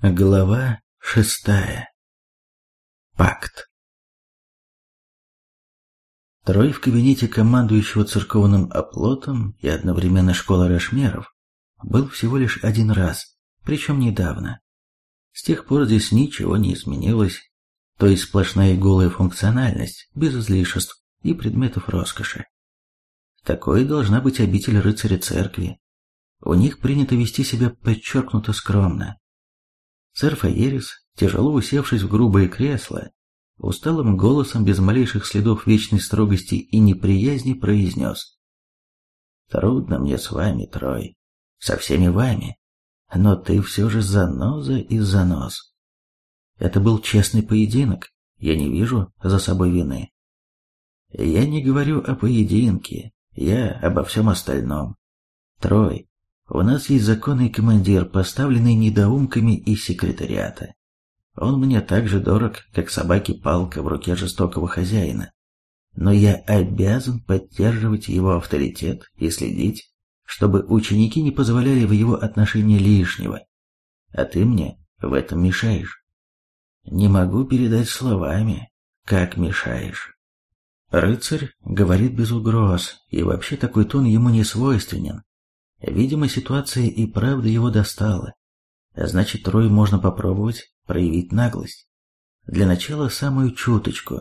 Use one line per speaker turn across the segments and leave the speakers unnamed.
Глава 6. Пакт. Трой в кабинете командующего церковным оплотом и одновременно школы Рошмеров был всего лишь один раз, причем недавно. С тех пор здесь ничего не изменилось, то есть сплошная и голая функциональность, без излишеств и предметов роскоши. Такой должна быть обитель рыцаря церкви. У них принято вести себя подчеркнуто скромно. Сэр Фаерис, тяжело усевшись в грубое кресло, усталым голосом без малейших следов вечной строгости и неприязни произнес: «Трудно мне с вами, Трой, со всеми вами, но ты все же заноза и занос. Это был честный поединок, я не вижу за собой вины. Я не говорю о поединке, я обо всем остальном. Трой, у нас есть законный командир, поставленный недоумками из секретариата. Он мне так же дорог, как собаке палка в руке жестокого хозяина. Но я обязан поддерживать его авторитет и следить, чтобы ученики не позволяли в его отношении лишнего. А ты мне в этом мешаешь. Не могу передать словами, как мешаешь». Рыцарь говорит без угроз, и вообще такой тон ему не свойственен. Видимо, ситуация и правда его достала. А значит, Трою можно попробовать проявить наглость. Для начала самую чуточку.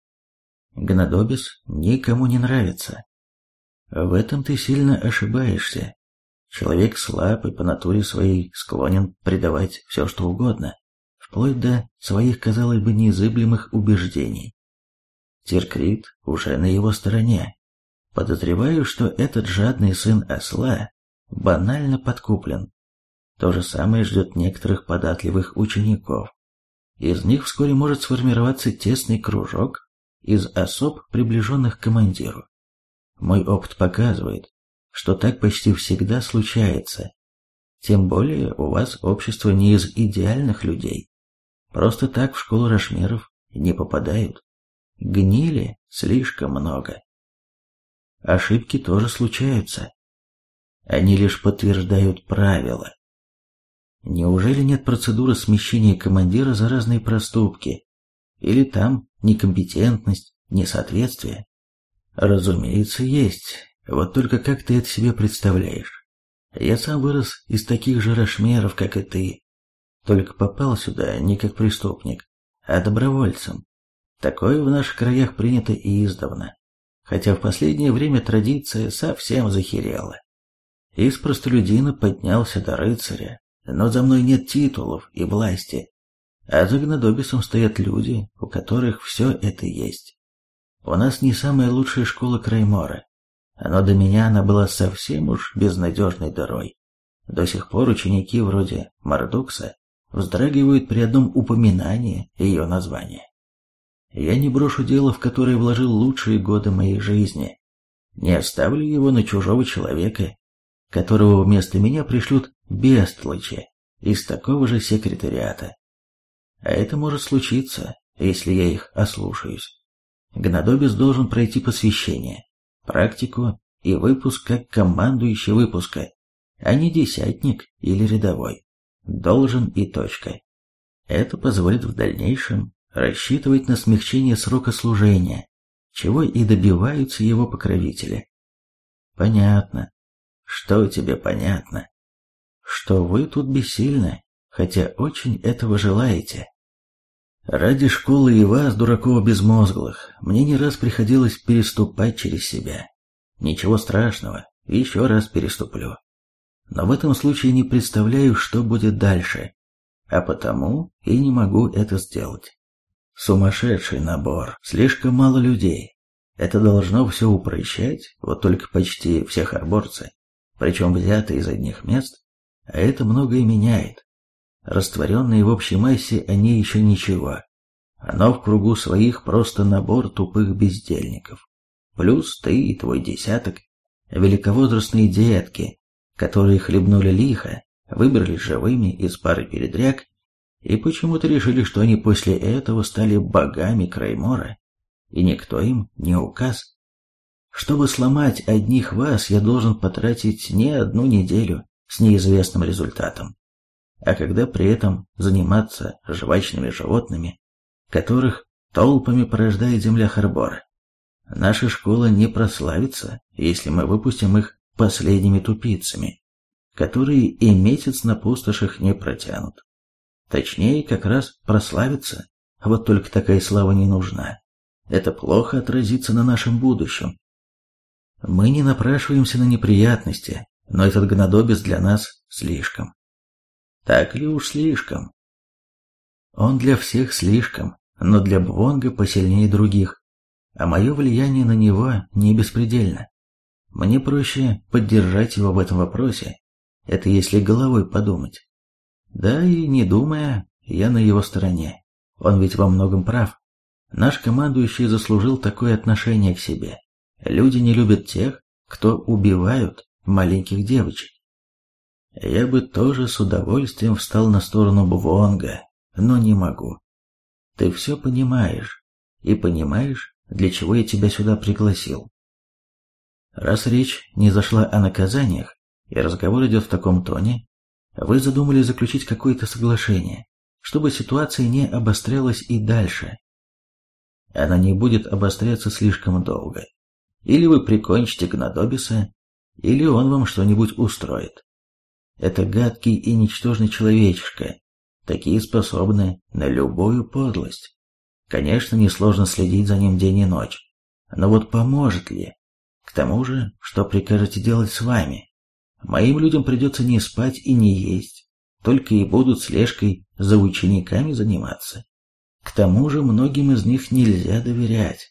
Гнадобис никому не нравится. В этом ты сильно ошибаешься. Человек слаб и по натуре своей склонен предавать все, что угодно, вплоть до своих, казалось бы, незыблемых убеждений. Тиркрит уже на его стороне. Подозреваю, что этот жадный сын осла банально подкуплен. То же самое ждет некоторых податливых учеников. Из них вскоре может сформироваться тесный кружок из особ, приближенных к командиру. Мой опыт показывает, что так почти всегда случается. Тем более у вас общество не из идеальных людей. Просто так в школу Рошмеров не попадают. Гнили слишком много. Ошибки тоже случаются. Они лишь подтверждают правила. Неужели нет процедуры смещения командира за разные проступки? Или там некомпетентность, несоответствие? Разумеется, есть. Вот только как ты это себе представляешь? Я сам вырос из таких же Рошмеров, как и ты. Только попал сюда не как преступник, а добровольцем. Такое в наших краях принято и издавна. Хотя в последнее время традиция совсем захерела. Из простолюдина поднялся до рыцаря, но за мной нет титулов и власти, а за Гнадобисом стоят люди, у которых все это есть. У нас не самая лучшая школа Краймора, но до меня она была совсем уж безнадежной дырой. До сих пор ученики вроде Мардукса вздрагивают при одном упоминании ее названия. Я не брошу дело, в которое вложил лучшие годы моей жизни, не оставлю его на чужого человека, которого вместо меня пришлют бестлычи из такого же секретариата. А это может случиться, если я их ослушаюсь. Гнадобис должен пройти посвящение, практику и выпуск как командующий выпуска, а не десятник или рядовой. Должен и точка. Это позволит в дальнейшем рассчитывать на смягчение срока служения, чего и добиваются его покровители. Понятно. Что тебе понятно? Что вы тут бессильны, хотя очень этого желаете. Ради школы и вас, дураков безмозглых, мне не раз приходилось переступать через себя. Ничего страшного, еще раз переступлю. Но в этом случае не представляю, что будет дальше, а потому и не могу это сделать. Сумасшедший набор, слишком мало людей. Это должно все упрощать, вот только почти все арборцы, причем взяты из одних мест, а это многое меняет. Растворенные в общей массе они еще ничего, но в кругу своих просто набор тупых бездельников. Плюс ты и твой десяток, великовозрастные детки, которые хлебнули лихо, выбрались живыми из пары передряг и почему-то решили, что они после этого стали богами Краймора, и никто им не указ. Чтобы сломать одних вас, я должен потратить не одну неделю с неизвестным результатом. а когда при этом заниматься жвачными животными, которых толпами порождает земля Харбора. Наша школа не прославится, если мы выпустим их последними тупицами, которые и месяц на пустошах не протянут. Точнее, как раз прославится, вот только такая слава не нужна. Это плохо отразится на нашем будущем. Мы не напрашиваемся на неприятности, но этот гнадобец для нас слишком. Так ли уж слишком? Он для всех слишком, но для Бвонга посильнее других, а мое влияние на него не беспредельно. Мне проще поддержать его в этом вопросе, это если головой подумать. Да и не думая, я на его стороне. Он ведь во многом прав. Наш командующий заслужил такое отношение к себе. Люди не любят тех, кто убивают маленьких девочек. Я бы тоже с удовольствием встал на сторону Бвонга, но не могу. Ты все понимаешь, и понимаешь, для чего я тебя сюда пригласил. Раз речь не зашла о наказаниях, и разговор идет в таком тоне, вы задумали заключить какое-то соглашение, чтобы ситуация не обострялась и дальше. Она не будет обостряться слишком долго. Или вы прикончите Гнадобиса, или он вам что-нибудь устроит. Это гадкий и ничтожный человечишка. Такие способны на любую подлость. Конечно, несложно следить за ним день и ночь. Но вот поможет ли? К тому же, что прикажете делать с вами? Моим людям придется не спать и не есть, только и будут слежкой за учениками заниматься. К тому же многим из них нельзя доверять.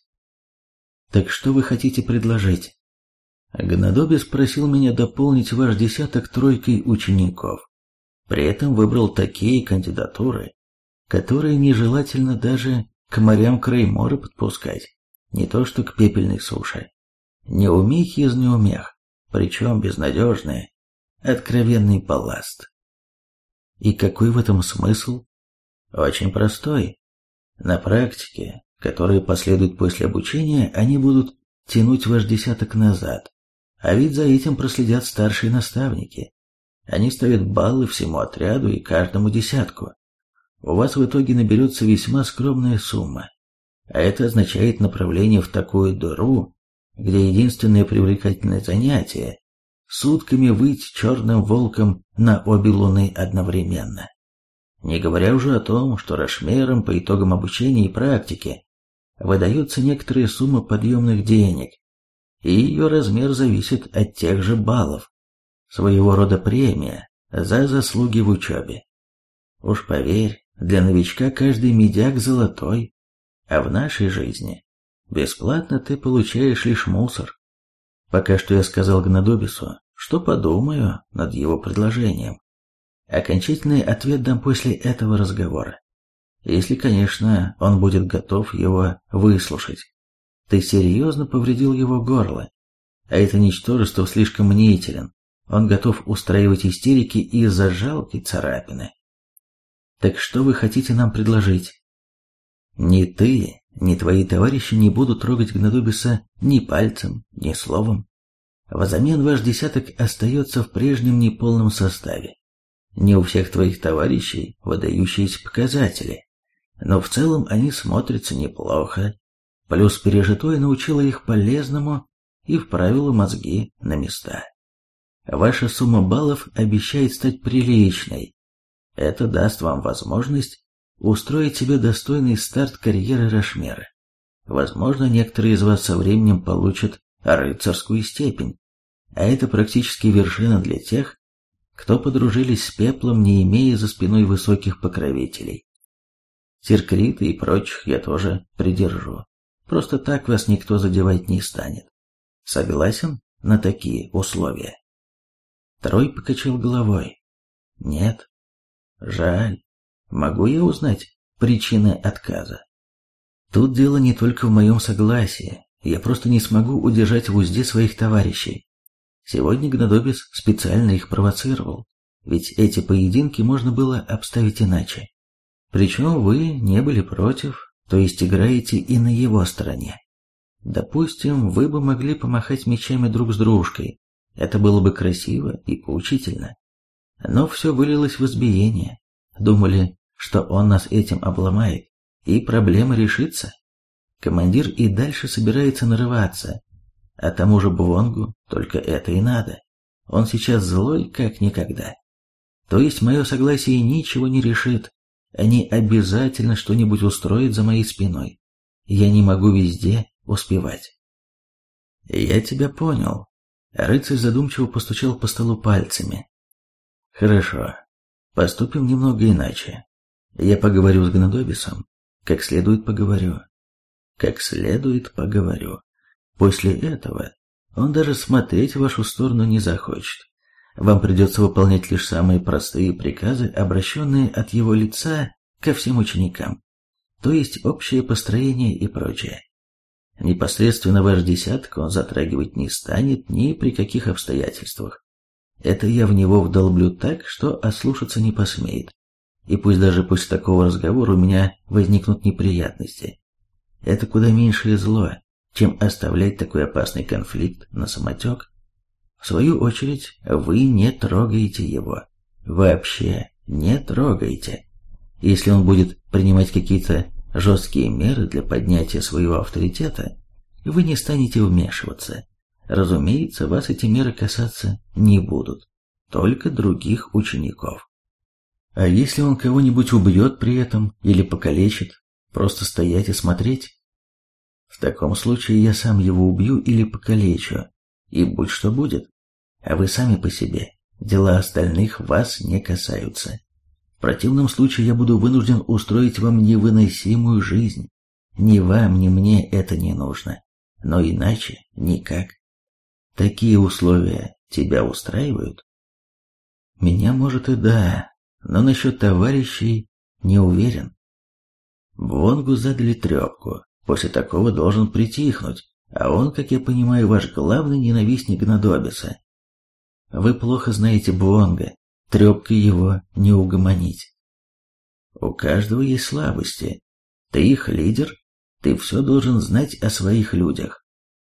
Так что вы хотите предложить? Гнадобис просил меня дополнить ваш десяток тройкой учеников. При этом выбрал такие кандидатуры, которые нежелательно даже к морям Креймора подпускать, не то что к пепельной суше. Неумехи из неумех, причем безнадежные, откровенный балласт. И какой в этом смысл? Очень простой. На практике, которая последует после обучения, они будут тянуть ваш десяток назад, а ведь за этим проследят старшие наставники. Они ставят баллы всему отряду и каждому десятку. У вас в итоге наберется весьма скромная сумма, а это означает направление в такую дыру, где единственное привлекательное занятие — сутками выть черным волком на обе луны одновременно. Не говоря уже о том, что Рашмерам по итогам обучения и практики выдаются некоторые суммы подъемных денег, и ее размер зависит от тех же баллов. Своего рода премия за заслуги в учебе. Уж поверь, для новичка каждый медяк золотой, а в нашей жизни бесплатно ты получаешь лишь мусор. Пока что я сказал Гнадобису, что подумаю над его предложением. Окончательный ответ дам после этого разговора. Если, конечно, он будет готов его выслушать. Ты серьезно повредил его горло, а это ничтожество слишком мнителен. Он готов устраивать истерики из-за жалкой царапины. Так что вы хотите нам предложить? Ни ты, ни твои товарищи не будут трогать Гнадобиса ни пальцем, ни словом. Взамен ваш десяток остается в прежнем неполном составе. Не у всех твоих товарищей выдающиеся показатели, но в целом они смотрятся неплохо. Плюс пережитое научило их полезному и вправило мозги на места. Ваша сумма баллов обещает стать приличной. Это даст вам возможность устроить себе достойный старт карьеры Рашмера. Возможно, некоторые из вас со временем получат рыцарскую степень, а это практически вершина для тех, кто подружились с пеплом, не имея за спиной высоких покровителей. Тиркрита и прочих я тоже придержу. Просто так вас никто задевать не станет. Согласен на такие условия? Трой покачал головой. Нет. Жаль. Могу я узнать причины отказа? Тут дело не только в моем согласии. Я просто не смогу удержать в узде своих товарищей. Сегодня Гнадобис специально их провоцировал, ведь эти поединки можно было обставить иначе. Причем вы не были против, то есть играете и на его стороне. Допустим, вы бы могли помахать мечами друг с дружкой, это было бы красиво и поучительно. Но все вылилось в избиение. Думали, что он нас этим обломает, и проблема решится. Командир и дальше собирается нарываться, а тому же Бвонгу только это и надо. Он сейчас злой, как никогда. То есть мое согласие ничего не решит. Они обязательно что-нибудь устроят за моей спиной. Я не могу везде успевать. Я тебя понял. Рыцарь задумчиво постучал по столу пальцами. Хорошо. Поступим немного иначе. Я поговорю с Гнедобисом. Как следует поговорю. Как следует поговорю. После этого он даже смотреть в вашу сторону не захочет. Вам придется выполнять лишь самые простые приказы, обращенные от его лица ко всем ученикам, то есть общее построение и прочее. Непосредственно ваш десяток он затрагивать не станет ни при каких обстоятельствах. Это я в него вдолблю так, что ослушаться не посмеет. И пусть даже после такого разговора у меня возникнут неприятности. Это куда меньшее зло, чем оставлять такой опасный конфликт на самотек. В свою очередь, вы не трогаете его. Вообще не трогаете. Если он будет принимать какие-то жесткие меры для поднятия своего авторитета, вы не станете вмешиваться. Разумеется, вас эти меры касаться не будут, только других учеников. А если он кого-нибудь убьет при этом или покалечит, просто стоять и смотреть? В таком случае я сам его убью или покалечу, и будь что будет. А вы сами по себе, дела остальных вас не касаются. В противном случае я буду вынужден устроить вам невыносимую жизнь. Ни вам, ни мне это не нужно, но иначе никак. Такие условия тебя устраивают? Меня, может, и да, но насчет товарищей не уверен. Бвонгу задали трепку, после такого должен притихнуть, а он, как я понимаю, ваш главный ненавистник Гнедобиса. Вы плохо знаете Бвонга, трепкой его не угомонить. У каждого есть слабости. Ты их лидер, ты все должен знать о своих людях.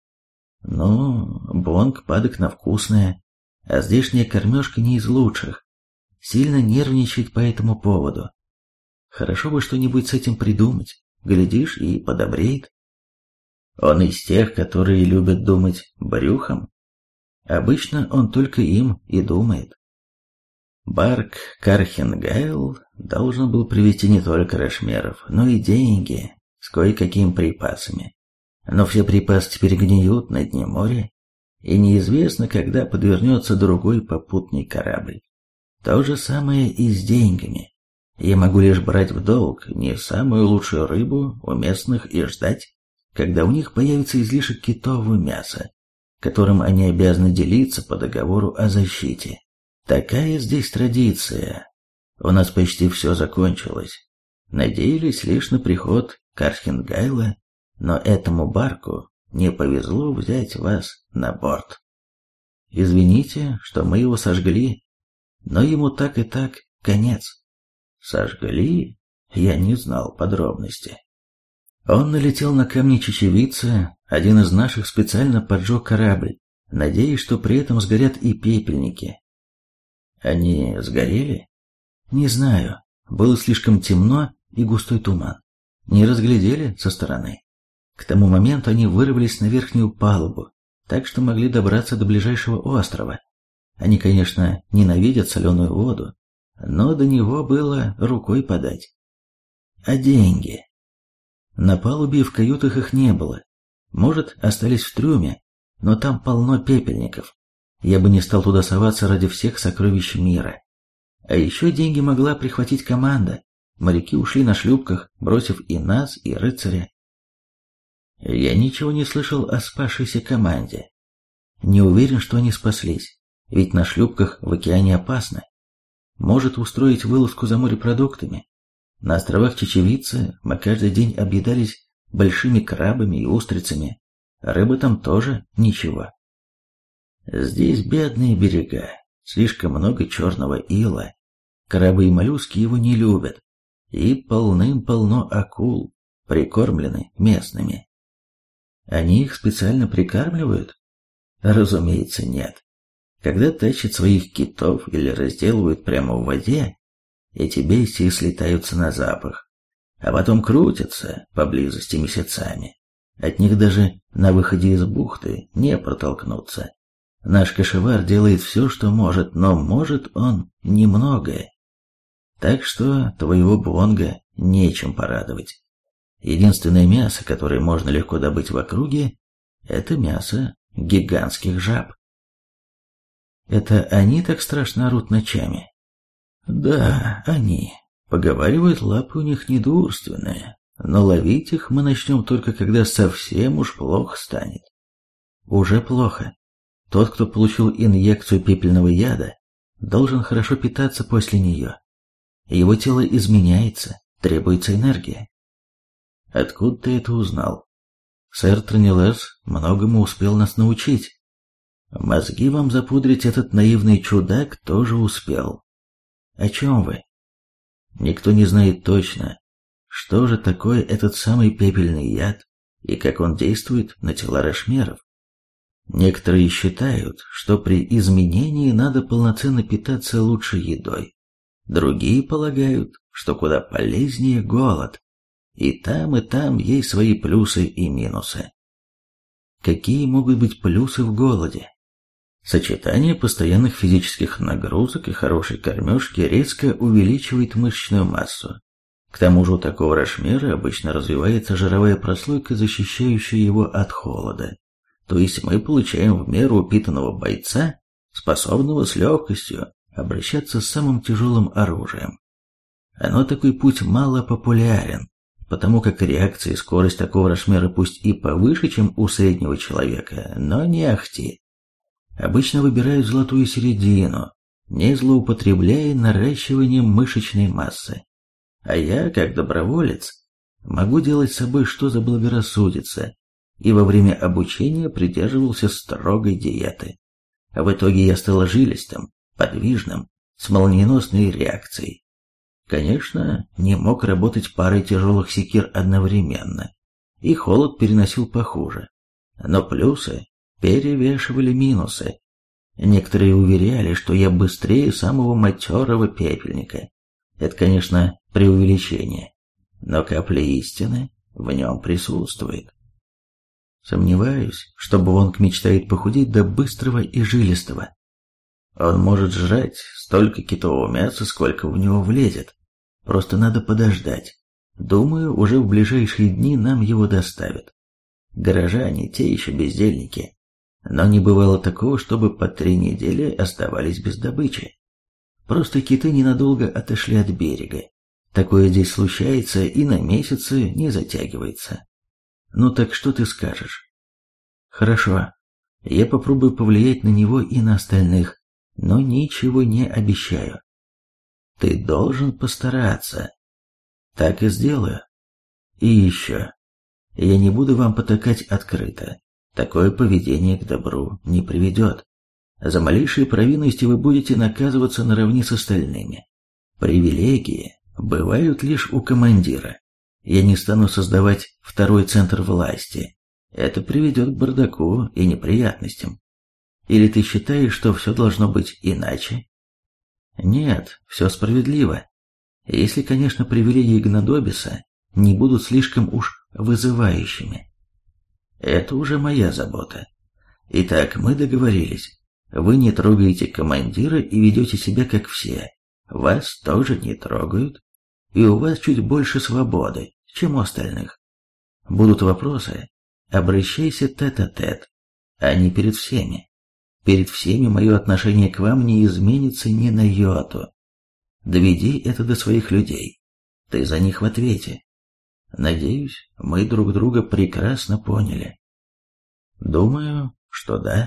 Ну, Бвонг падок на вкусное, а здешняя кормежка не из лучших. Сильно нервничает по этому поводу. Хорошо бы что-нибудь с этим придумать, глядишь, и подобреет. Он из тех, которые любят думать брюхом. Обычно он только им и думает. Барк Кархенгайл должен был привезти не только рашмеров, но и деньги с кое-какими припасами. Но все припасы теперь гниют на дне моря, и неизвестно, когда подвернется другой попутный корабль. То же самое и с деньгами. Я могу лишь брать в долг не самую лучшую рыбу у местных и ждать, когда у них появится излишек китового мяса, которым они обязаны делиться по договору о защите. Такая здесь традиция. У нас почти все закончилось. Надеялись лишь на приход Кархенгайла, но этому барку не повезло взять вас на борт. Извините, что мы его сожгли, но ему так и так конец. Сожгли? Я не знал подробностей. Он налетел на камни чечевицы, один из наших специально поджег корабль, надеясь, что при этом сгорят и пепельники. Они сгорели? Не знаю, было слишком темно и густой туман. Не разглядели со стороны. К тому моменту они вырвались на верхнюю палубу, так что могли добраться до ближайшего острова. Они, конечно, ненавидят соленую воду, но до него было рукой подать. А деньги? На палубе и в каютах их не было. Может, остались в трюме, но там полно пепельников. Я бы не стал туда соваться ради всех сокровищ мира. А еще деньги могла прихватить команда. Моряки ушли на шлюпках, бросив и нас, и рыцаря. Я ничего не слышал о спасшейся команде. Не уверен, что они спаслись, ведь на шлюпках в океане опасно. Может устроить вылазку за морепродуктами. На островах Чечевицы мы каждый день объедались большими крабами и устрицами. Рыбы там тоже ничего. Здесь бедные берега, слишком много черного ила. Крабы и моллюски его не любят. И полным-полно акул, прикормлены местными. Они их специально прикармливают? Разумеется, нет. Когда тащат своих китов или разделывают прямо в воде, эти бестии слетаются на запах, а потом крутятся поблизости месяцами. От них даже на выходе из бухты не протолкнуться. Наш кошевар делает все, что может, но может он немногое. Так что твоего Бонга нечем порадовать. Единственное мясо, которое можно легко добыть в округе, это мясо гигантских жаб. Это они так страшно орут ночами? Да, они. Поговаривают, лапы у них недурственные, но ловить их мы начнем только когда совсем уж плохо станет. Уже плохо. Тот, кто получил инъекцию пепельного яда, должен хорошо питаться после нее. Его тело изменяется, требуется энергия. Откуда ты это узнал? Сэр Тронилес многому успел нас научить. Мозги вам запудрить этот наивный чудак тоже успел. О чем вы? Никто не знает точно, что же такое этот самый пепельный яд и как он действует на тела рошмеров. Некоторые считают, что при изменении надо полноценно питаться лучшей едой. Другие полагают, что куда полезнее голод. И там есть свои плюсы и минусы. Какие могут быть плюсы в голоде? Сочетание постоянных физических нагрузок и хорошей кормежки резко увеличивает мышечную массу. К тому же у такого рошмера обычно развивается жировая прослойка, защищающая его от холода. То есть мы получаем в меру упитанного бойца, способного с легкостью обращаться с самым тяжелым оружием. Но такой путь мало популярен, потому как реакция и скорость такого рошмера пусть и повыше, чем у среднего человека, но не ахти. Обычно выбирают золотую середину, не злоупотребляя наращиванием мышечной массы. А я, как доброволец, могу делать с собой что заблагорассудится, и во время обучения придерживался строгой диеты. В итоге я стал жилистым, подвижным, с молниеносной реакцией. Конечно, не мог работать парой тяжелых секир одновременно, и холод переносил похуже, но плюсы перевешивали минусы. Некоторые уверяли, что я быстрее самого матерого пепельника. Это, конечно, преувеличение, но капля истины в нем присутствует. Сомневаюсь, что Бонг мечтает похудеть до быстрого и жилистого. Он может жрать столько китового мяса, сколько в него влезет. Просто надо подождать. Думаю, уже в ближайшие дни нам его доставят. Горожане те еще бездельники. Но не бывало такого, чтобы по 3 недели оставались без добычи. Просто киты ненадолго отошли от берега. Такое здесь случается и на месяцы не затягивается. Ну так что ты скажешь? Хорошо, я попробую повлиять на него и на остальных, но ничего не обещаю. Ты должен постараться. Так и сделаю. И еще. Я не буду вам потакать открыто. Такое поведение к добру не приведет. За малейшие провинности вы будете наказываться наравне с остальными. Привилегии бывают лишь у командира. Я не стану создавать второй центр власти. Это приведет к бардаку и неприятностям. Или ты считаешь, что все должно быть иначе? Нет, все справедливо. Если, конечно, привилегии Гнадобиса не будут слишком уж вызывающими. Это уже моя забота. Итак, мы договорились. Вы не трогаете командира и ведете себя как все. Вас тоже не трогают. И у вас чуть больше свободы, чем у остальных. Будут вопросы? Обращайся тет-а-тет, а не перед всеми. Перед всеми мое отношение к вам не изменится ни на йоту. Доведи это до своих людей. Ты за них в ответе. Надеюсь, мы друг друга прекрасно поняли. Думаю, что да.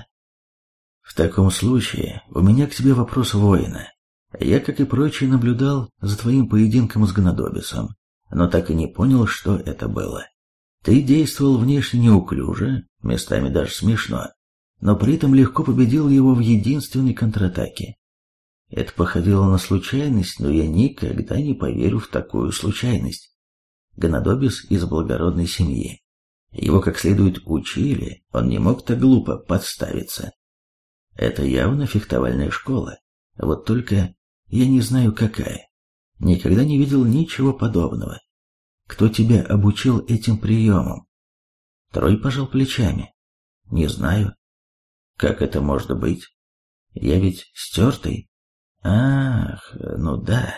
В таком случае у меня к тебе вопрос воина. Я, как и прочие, наблюдал за твоим поединком с Гнадобисом, но так и не понял, что это было. Ты действовал внешне неуклюже, местами даже смешно, но при этом легко победил его в единственной контратаке. Это походило на случайность, но я никогда не поверю в такую случайность. Гнадобис из благородной семьи. Его как следует учили, он не мог так глупо подставиться. Это явно фехтовальная школа. Вот только я не знаю, какая. Никогда не видел ничего подобного. Кто тебя обучил этим приемам? Трой пожал плечами. Не знаю. Как это может быть? Я ведь стертый. Ах, ну да.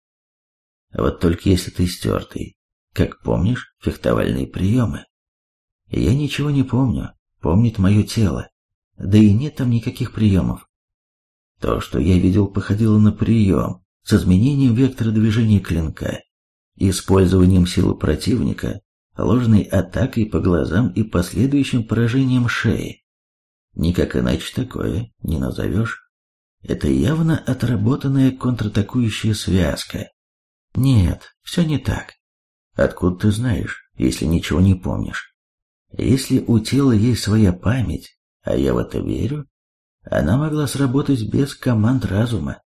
Вот только если ты стертый, как помнишь фехтовальные приемы? Я ничего не помню, помнит мое тело. Да и нет там никаких приемов. То, что я видел, походило на прием с изменением вектора движения клинка, использованием силы противника, ложной атакой по глазам и последующим поражением шеи. Никак иначе такое не назовешь. Это явно отработанная контратакующая связка. Нет, все не так. Откуда ты знаешь, если ничего не помнишь? Если у тела есть своя память, а я в это верю, она могла сработать без команд разума.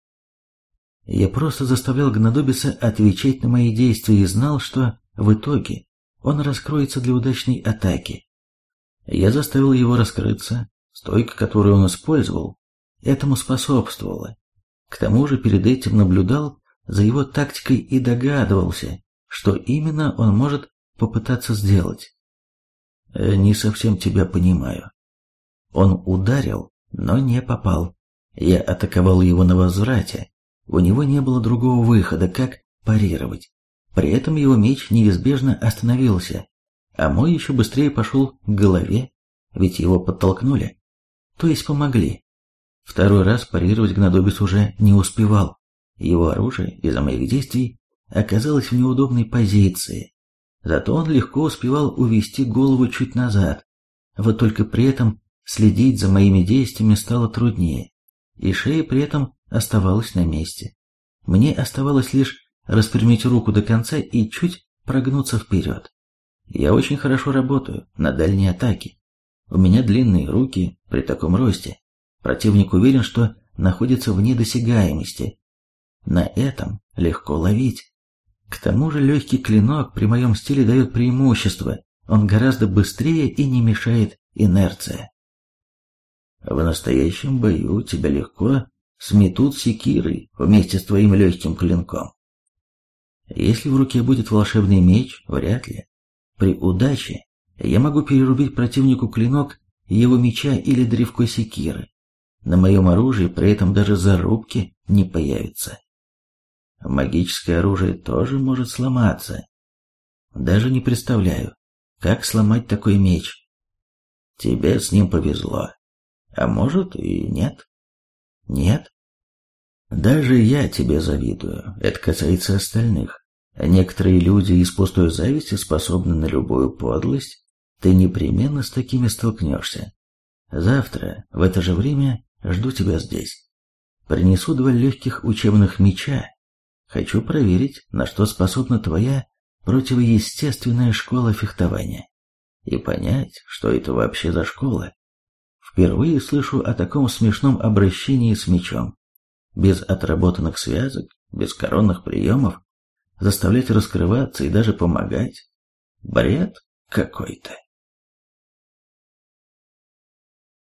Я просто заставлял Гнадобиса отвечать на мои действия и знал, что в итоге он раскроется для удачной атаки. Я заставил его раскрыться, стойка, которую он использовал, этому способствовала. К тому же перед этим наблюдал за его тактикой и догадывался, что именно он может попытаться сделать. Не совсем тебя понимаю. Он ударил, но не попал. Я атаковал его на возврате. У него не было другого выхода, как парировать. При этом его меч неизбежно остановился, а мой еще быстрее пошел к голове, ведь его подтолкнули, то есть помогли. Второй раз парировать Гнадобис уже не успевал. Его оружие из-за моих действий оказалось в неудобной позиции. Зато он легко успевал увести голову чуть назад. Вот только при этом следить за моими действиями стало труднее, и шея при этом оставалась на месте. Мне оставалось лишь распрямить руку до конца и чуть прогнуться вперед. Я очень хорошо работаю на дальней атаке. У меня длинные руки при таком росте. Противник уверен, что находится вне досягаемости. На этом легко ловить. К тому же легкий клинок при моем стиле дает преимущество. Он гораздо быстрее и не мешает инерция. В настоящем бою тебя легко сметут секирой вместе с твоим легким клинком. Если в руке будет волшебный меч, вряд ли. При удаче я могу перерубить противнику клинок его меча или древко секиры. На моем оружии при этом даже зарубки не появится. Магическое оружие тоже может сломаться. Даже не представляю, как сломать такой меч. Тебе с ним повезло. А может и нет. Нет? Даже я тебе завидую. Это касается остальных. Некоторые люди из пустой зависти способны на любую подлость. Ты непременно с такими столкнешься. Завтра в это же время жду тебя здесь. Принесу 2 легких учебных меча. Хочу проверить, на что способна твоя противоестественная школа фехтования. И понять, что это вообще за школа. Впервые слышу о таком смешном обращении с мечом. Без отработанных связок, без коронных приемов, заставлять раскрываться и даже помогать. Бред какой-то.